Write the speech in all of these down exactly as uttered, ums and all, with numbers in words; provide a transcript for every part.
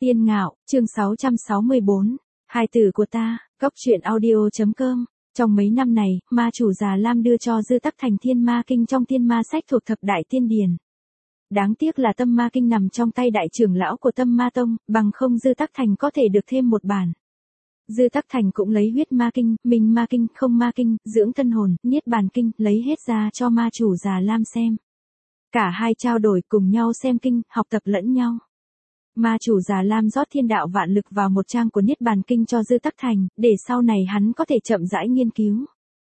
Tiên Ngạo, chương sáu trăm sáu mươi bốn, Hai tử của ta, Cốc truyện audio.com. Trong mấy năm này, ma chủ già Lam đưa cho Dư Tắc Thành Thiên Ma Kinh trong Thiên Ma sách thuộc thập đại tiên điển. Đáng tiếc là Tâm Ma Kinh nằm trong tay đại trưởng lão của Tâm Ma Tông, bằng không Dư Tắc Thành có thể được thêm một bản. Dư Tắc Thành cũng lấy Huyết Ma Kinh, Minh Ma Kinh, Không Ma Kinh, Dưỡng Thân Hồn, Niết Bàn Kinh, lấy hết ra cho ma chủ già Lam xem. Cả hai trao đổi cùng nhau xem kinh, học tập lẫn nhau. Ma chủ già Lam rót thiên đạo vạn lực vào một trang của Niết Bàn Kinh cho Dư Tắc Thành, để sau này hắn có thể chậm rãi nghiên cứu.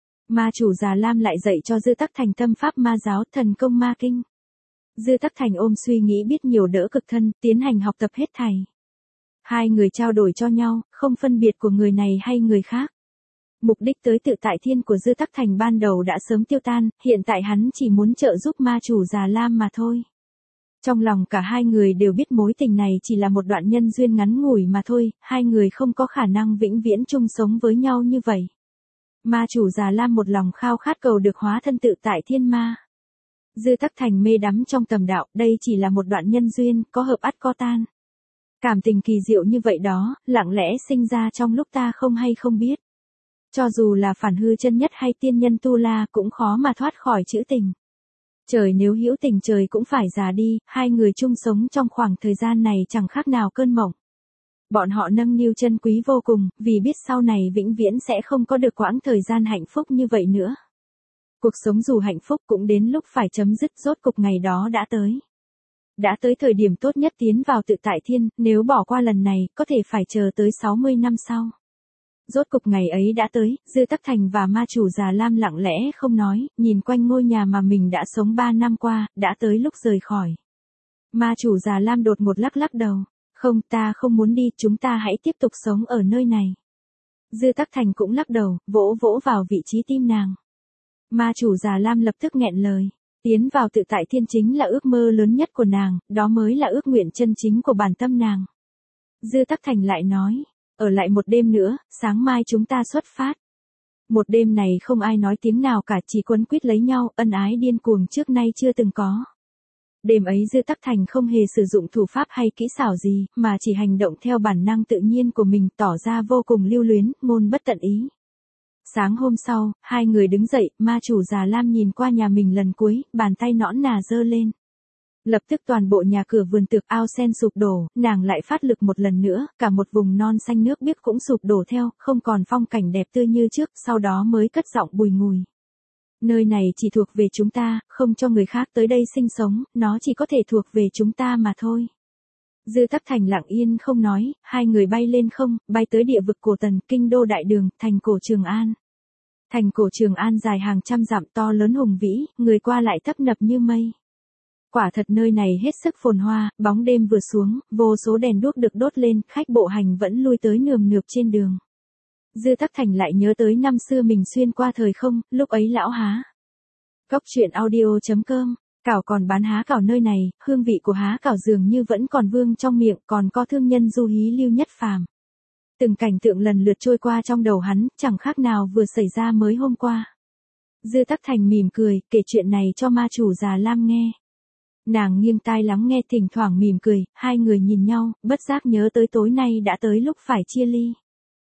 Ma chủ già Lam lại dạy cho Dư Tắc Thành tâm pháp ma giáo Thần Công Ma Kinh. Dư Tắc Thành ôm suy nghĩ biết nhiều đỡ cực thân, tiến hành học tập hết thảy. Hai người trao đổi cho nhau, không phân biệt của người này hay người khác. Mục đích tới tự tại thiên của Dư Tắc Thành ban đầu đã sớm tiêu tan, hiện tại hắn chỉ muốn trợ giúp ma chủ già Lam mà thôi. Trong lòng cả hai người đều biết mối tình này chỉ là một đoạn nhân duyên ngắn ngủi mà thôi, hai người không có khả năng vĩnh viễn chung sống với nhau như vậy. Ma chủ già Lam một lòng khao khát cầu được hóa thân tự tại thiên ma. Dư Tắc Thành mê đắm trong tầm đạo, đây chỉ là một đoạn nhân duyên, có hợp ắt có tan. Cảm tình kỳ diệu như vậy đó, lặng lẽ sinh ra trong lúc ta không hay không biết. Cho dù là phản hư chân nhất hay tiên nhân tu la cũng khó mà thoát khỏi chữ tình. Trời nếu hữu tình trời cũng phải già đi, hai người chung sống trong khoảng thời gian này chẳng khác nào cơn mộng. Bọn họ nâng niu chân quý vô cùng, vì biết sau này vĩnh viễn sẽ không có được quãng thời gian hạnh phúc như vậy nữa. Cuộc sống dù hạnh phúc cũng đến lúc phải chấm dứt, rốt cục ngày đó đã tới. Đã tới thời điểm tốt nhất tiến vào tự tại thiên, nếu bỏ qua lần này, có thể phải chờ tới sáu mươi năm sau. Rốt cục ngày ấy đã tới, Dư Tắc Thành và ma chủ già Lam lặng lẽ không nói, nhìn quanh ngôi nhà mà mình đã sống ba năm qua, đã tới lúc rời khỏi. Ma chủ già Lam đột một lắc lắc đầu, không, ta không muốn đi, chúng ta hãy tiếp tục sống ở nơi này. Dư Tắc Thành cũng lắc đầu, vỗ vỗ vào vị trí tim nàng. Ma chủ già Lam lập tức nghẹn lời, tiến vào tự tại thiên chính là ước mơ lớn nhất của nàng, đó mới là ước nguyện chân chính của bản tâm nàng. Dư Tắc Thành lại nói, ở lại một đêm nữa, sáng mai chúng ta xuất phát. Một đêm này không ai nói tiếng nào cả, chỉ quấn quýt lấy nhau, ân ái điên cuồng trước nay chưa từng có. Đêm ấy Dư Tắc Thành không hề sử dụng thủ pháp hay kỹ xảo gì, mà chỉ hành động theo bản năng tự nhiên của mình, tỏ ra vô cùng lưu luyến, ngôn bất tận ý. Sáng hôm sau, hai người đứng dậy, ma chủ già Lam nhìn qua nhà mình lần cuối, bàn tay nõn nà giơ lên. Lập tức toàn bộ nhà cửa vườn tược ao sen sụp đổ, nàng lại phát lực một lần nữa, cả một vùng non xanh nước biếc cũng sụp đổ theo, không còn phong cảnh đẹp tươi như trước, sau đó mới cất giọng bùi ngùi. Nơi này chỉ thuộc về chúng ta, không cho người khác tới đây sinh sống, nó chỉ có thể thuộc về chúng ta mà thôi. Dư Tắc Thành lặng yên không nói, hai người bay lên không, bay tới địa vực cổ Tần, kinh đô đại đường, thành cổ Trường An. Thành cổ Trường An dài hàng trăm dặm, to lớn hùng vĩ, người qua lại tấp nập như mây. Quả thật nơi này hết sức phồn hoa, bóng đêm vừa xuống, vô số đèn đuốc được đốt lên, khách bộ hành vẫn lui tới nườm nượp trên đường. Dư Tắc Thành lại nhớ tới năm xưa mình xuyên qua thời không, lúc ấy lão há. Cốc truyện audio.com, cảo còn bán há cảo nơi này, hương vị của há cảo dường như vẫn còn vương trong miệng, còn có thương nhân du hí lưu nhất phàm. Từng cảnh tượng lần lượt trôi qua trong đầu hắn, chẳng khác nào vừa xảy ra mới hôm qua. Dư Tắc Thành mỉm cười, kể chuyện này cho ma chủ già Lam nghe. Nàng nghiêng tai lắng nghe, thỉnh thoảng mỉm cười, hai người nhìn nhau, bất giác nhớ tới tối nay đã tới lúc phải chia ly.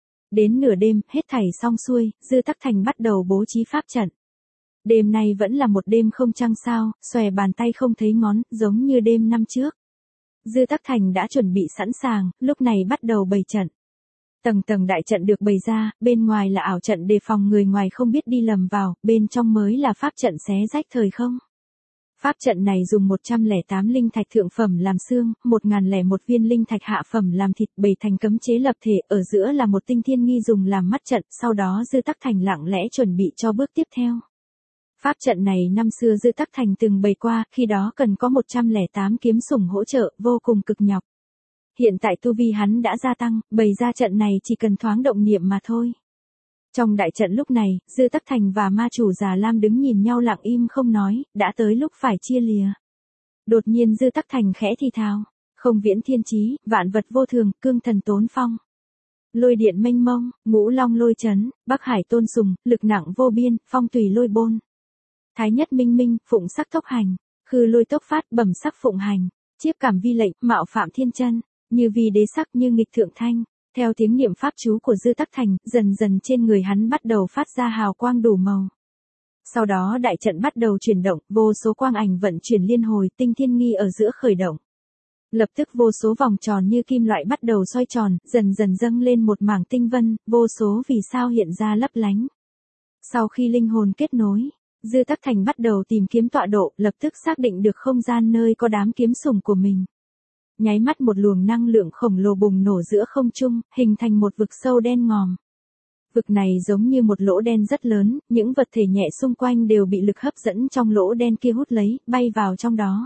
Đến nửa đêm, hết thảy xong xuôi, Dư Tắc Thành bắt đầu bố trí pháp trận. Đêm nay vẫn là một đêm không trăng sao, xòe bàn tay không thấy ngón, giống như đêm năm trước. Dư Tắc Thành đã chuẩn bị sẵn sàng, lúc này bắt đầu bày trận. Tầng tầng đại trận được bày ra, bên ngoài là ảo trận đề phòng người ngoài không biết đi lầm vào, bên trong mới là pháp trận xé rách thời không. Pháp trận này dùng một trăm lẻ tám linh thạch thượng phẩm làm xương, một nghìn lẻ một viên linh thạch hạ phẩm làm thịt, bày thành cấm chế lập thể, ở giữa là một tinh thiên nghi dùng làm mắt trận, sau đó Dư Tắc Thành lặng lẽ chuẩn bị cho bước tiếp theo. Pháp trận này năm xưa Dư Tắc Thành từng bày qua, khi đó cần có một trăm lẻ tám kiếm sủng hỗ trợ, vô cùng cực nhọc. Hiện tại tu vi hắn đã gia tăng, bày ra trận này chỉ cần thoáng động niệm mà thôi. Trong đại trận lúc này, Dư Tắc Thành và ma chủ già Lam đứng nhìn nhau lặng im không nói, đã tới lúc phải chia lìa. Đột nhiên Dư Tắc Thành khẽ thì thào, không viễn thiên chí, vạn vật vô thường, cương thần tốn phong. Lôi điện mênh mông, ngũ long lôi chấn, bắc hải tôn sùng, lực nặng vô biên, phong tùy lôi bôn. Thái nhất minh minh, phụng sắc tốc hành, khư lôi tốc phát, bẩm sắc phụng hành, chiếp cảm vi lệnh, mạo phạm thiên chân. như vi đế sắc như nghịch thượng thanh. Theo tiếng niệm pháp chú của Dư Tắc Thành, dần dần trên người hắn bắt đầu phát ra hào quang đủ màu. Sau đó đại trận bắt đầu chuyển động, vô số quang ảnh vận chuyển liên hồi, tinh thiên nghi ở giữa khởi động. Lập tức vô số vòng tròn như kim loại bắt đầu xoay tròn, dần dần dâng lên một mảng tinh vân, vô số vì sao hiện ra lấp lánh. Sau khi linh hồn kết nối, Dư Tắc Thành bắt đầu tìm kiếm tọa độ, lập tức xác định được không gian nơi có đám kiếm sùng của mình. Nháy mắt một luồng năng lượng khổng lồ bùng nổ giữa không trung, hình thành một vực sâu đen ngòm. Vực này giống như một lỗ đen rất lớn, những vật thể nhẹ xung quanh đều bị lực hấp dẫn trong lỗ đen kia hút lấy, bay vào trong đó.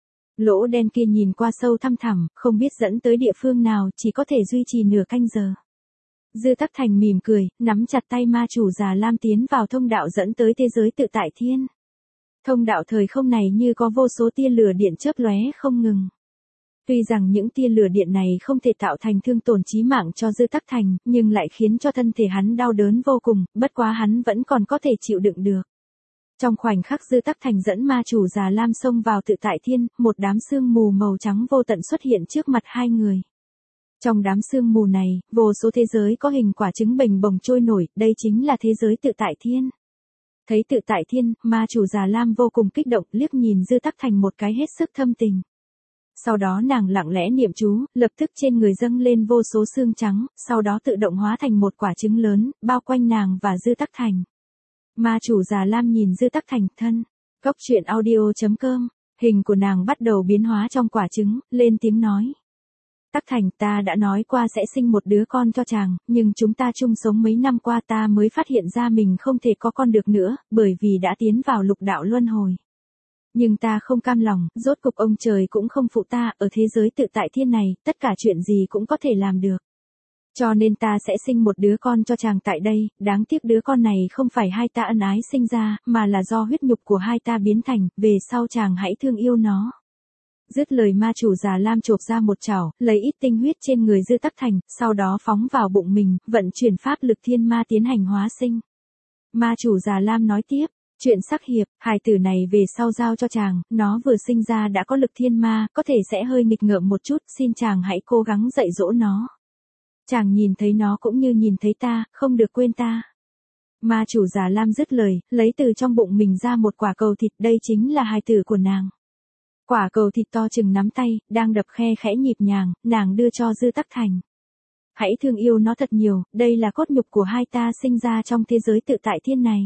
Lỗ đen kia nhìn qua sâu thăm thẳm, không biết dẫn tới địa phương nào, chỉ có thể duy trì nửa canh giờ. Dư Tắc Thành mỉm cười, nắm chặt tay ma chủ già lam tiến vào thông đạo dẫn tới thế giới tự tại thiên. Thông đạo thời không này như có vô số tia lửa điện chớp lóe không ngừng. Tuy rằng những tia lửa điện này không thể tạo thành thương tổn chí mạng cho Dư Tắc Thành, nhưng lại khiến cho thân thể hắn đau đớn vô cùng, bất quá hắn vẫn còn có thể chịu đựng được. Trong khoảnh khắc Dư Tắc Thành dẫn ma chủ già lam xông vào tự tại thiên, một đám sương mù màu trắng vô tận xuất hiện trước mặt hai người. Trong đám sương mù này, vô số thế giới có hình quả trứng bềnh bồng trôi nổi, đây chính là thế giới tự tại thiên. Thấy tự tại thiên, ma chủ già lam vô cùng kích động, liếc nhìn Dư Tắc Thành một cái hết sức thâm tình. Sau đó nàng lặng lẽ niệm chú, lập tức trên người dâng lên vô số xương trắng, sau đó tự động hóa thành một quả trứng lớn, bao quanh nàng và Dư Tắc Thành. Ma chủ già lam nhìn Dư Tắc Thành, thân. Góc truyện audio chấm com, hình của nàng bắt đầu biến hóa trong quả trứng, lên tiếng nói. Tắc Thành, ta đã nói qua sẽ sinh một đứa con cho chàng, nhưng chúng ta chung sống mấy năm qua ta mới phát hiện ra mình không thể có con được nữa, bởi vì đã tiến vào lục đạo luân hồi. Nhưng ta không cam lòng, rốt cục ông trời cũng không phụ ta, ở thế giới tự tại thiên này, tất cả chuyện gì cũng có thể làm được. Cho nên ta sẽ sinh một đứa con cho chàng tại đây, đáng tiếc đứa con này không phải hai ta ân ái sinh ra, mà là do huyết nhục của hai ta biến thành, về sau chàng hãy thương yêu nó. Dứt lời ma chủ già lam chộp ra một chảo, lấy ít tinh huyết trên người Dư Tắc Thành, sau đó phóng vào bụng mình, vận chuyển pháp lực thiên ma tiến hành hóa sinh. Ma chủ già lam nói tiếp. Chuyện sắc hiệp, hài tử này về sau giao cho chàng, nó vừa sinh ra đã có lực thiên ma, có thể sẽ hơi nghịch ngợm một chút, xin chàng hãy cố gắng dạy dỗ nó. Chàng nhìn thấy nó cũng như nhìn thấy ta, không được quên ta. Ma chủ già lam dứt lời, lấy từ trong bụng mình ra một quả cầu thịt, đây chính là hài tử của nàng. Quả cầu thịt to chừng nắm tay, đang đập khe khẽ nhịp nhàng, nàng đưa cho Dư Tắc Thành. Hãy thương yêu nó thật nhiều, đây là cốt nhục của hai ta sinh ra trong thế giới tự tại thiên này.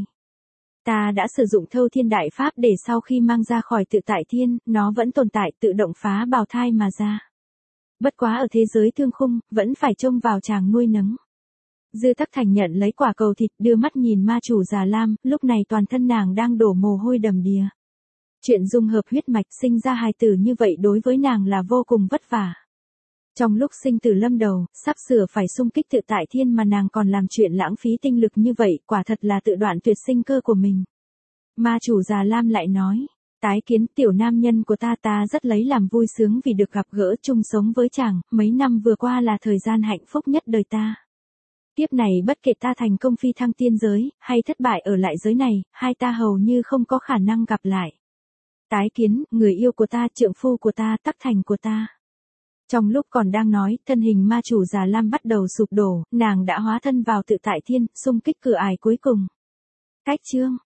Ta đã sử dụng thâu thiên đại pháp để sau khi mang ra khỏi tự tại thiên, nó vẫn tồn tại tự động phá bào thai mà ra. Bất quá ở thế giới thương khung, vẫn phải trông vào chàng nuôi nấng. Dư Tắc Thành nhận lấy quả cầu thịt, đưa mắt nhìn ma chủ già lam, lúc này toàn thân nàng đang đổ mồ hôi đầm đìa. Chuyện dung hợp huyết mạch sinh ra hài tử như vậy đối với nàng là vô cùng vất vả. Trong lúc sinh tử lâm đầu, sắp sửa phải xung kích tự tại thiên mà nàng còn làm chuyện lãng phí tinh lực như vậy, quả thật là tự đoạn tuyệt sinh cơ của mình. Ma chủ già lam lại nói, tái kiến tiểu nam nhân của ta ta rất lấy làm vui sướng vì được gặp gỡ chung sống với chàng, mấy năm vừa qua là thời gian hạnh phúc nhất đời ta. Tiếp này bất kể ta thành công phi thăng tiên giới, hay thất bại ở lại giới này, hai ta hầu như không có khả năng gặp lại. Tái kiến, người yêu của ta, trượng phu của ta, Tắc Thành của ta. Trong lúc còn đang nói, thân hình ma chủ già lam bắt đầu sụp đổ, nàng đã hóa thân vào tự tại thiên, xung kích cửa ải cuối cùng. Cách chương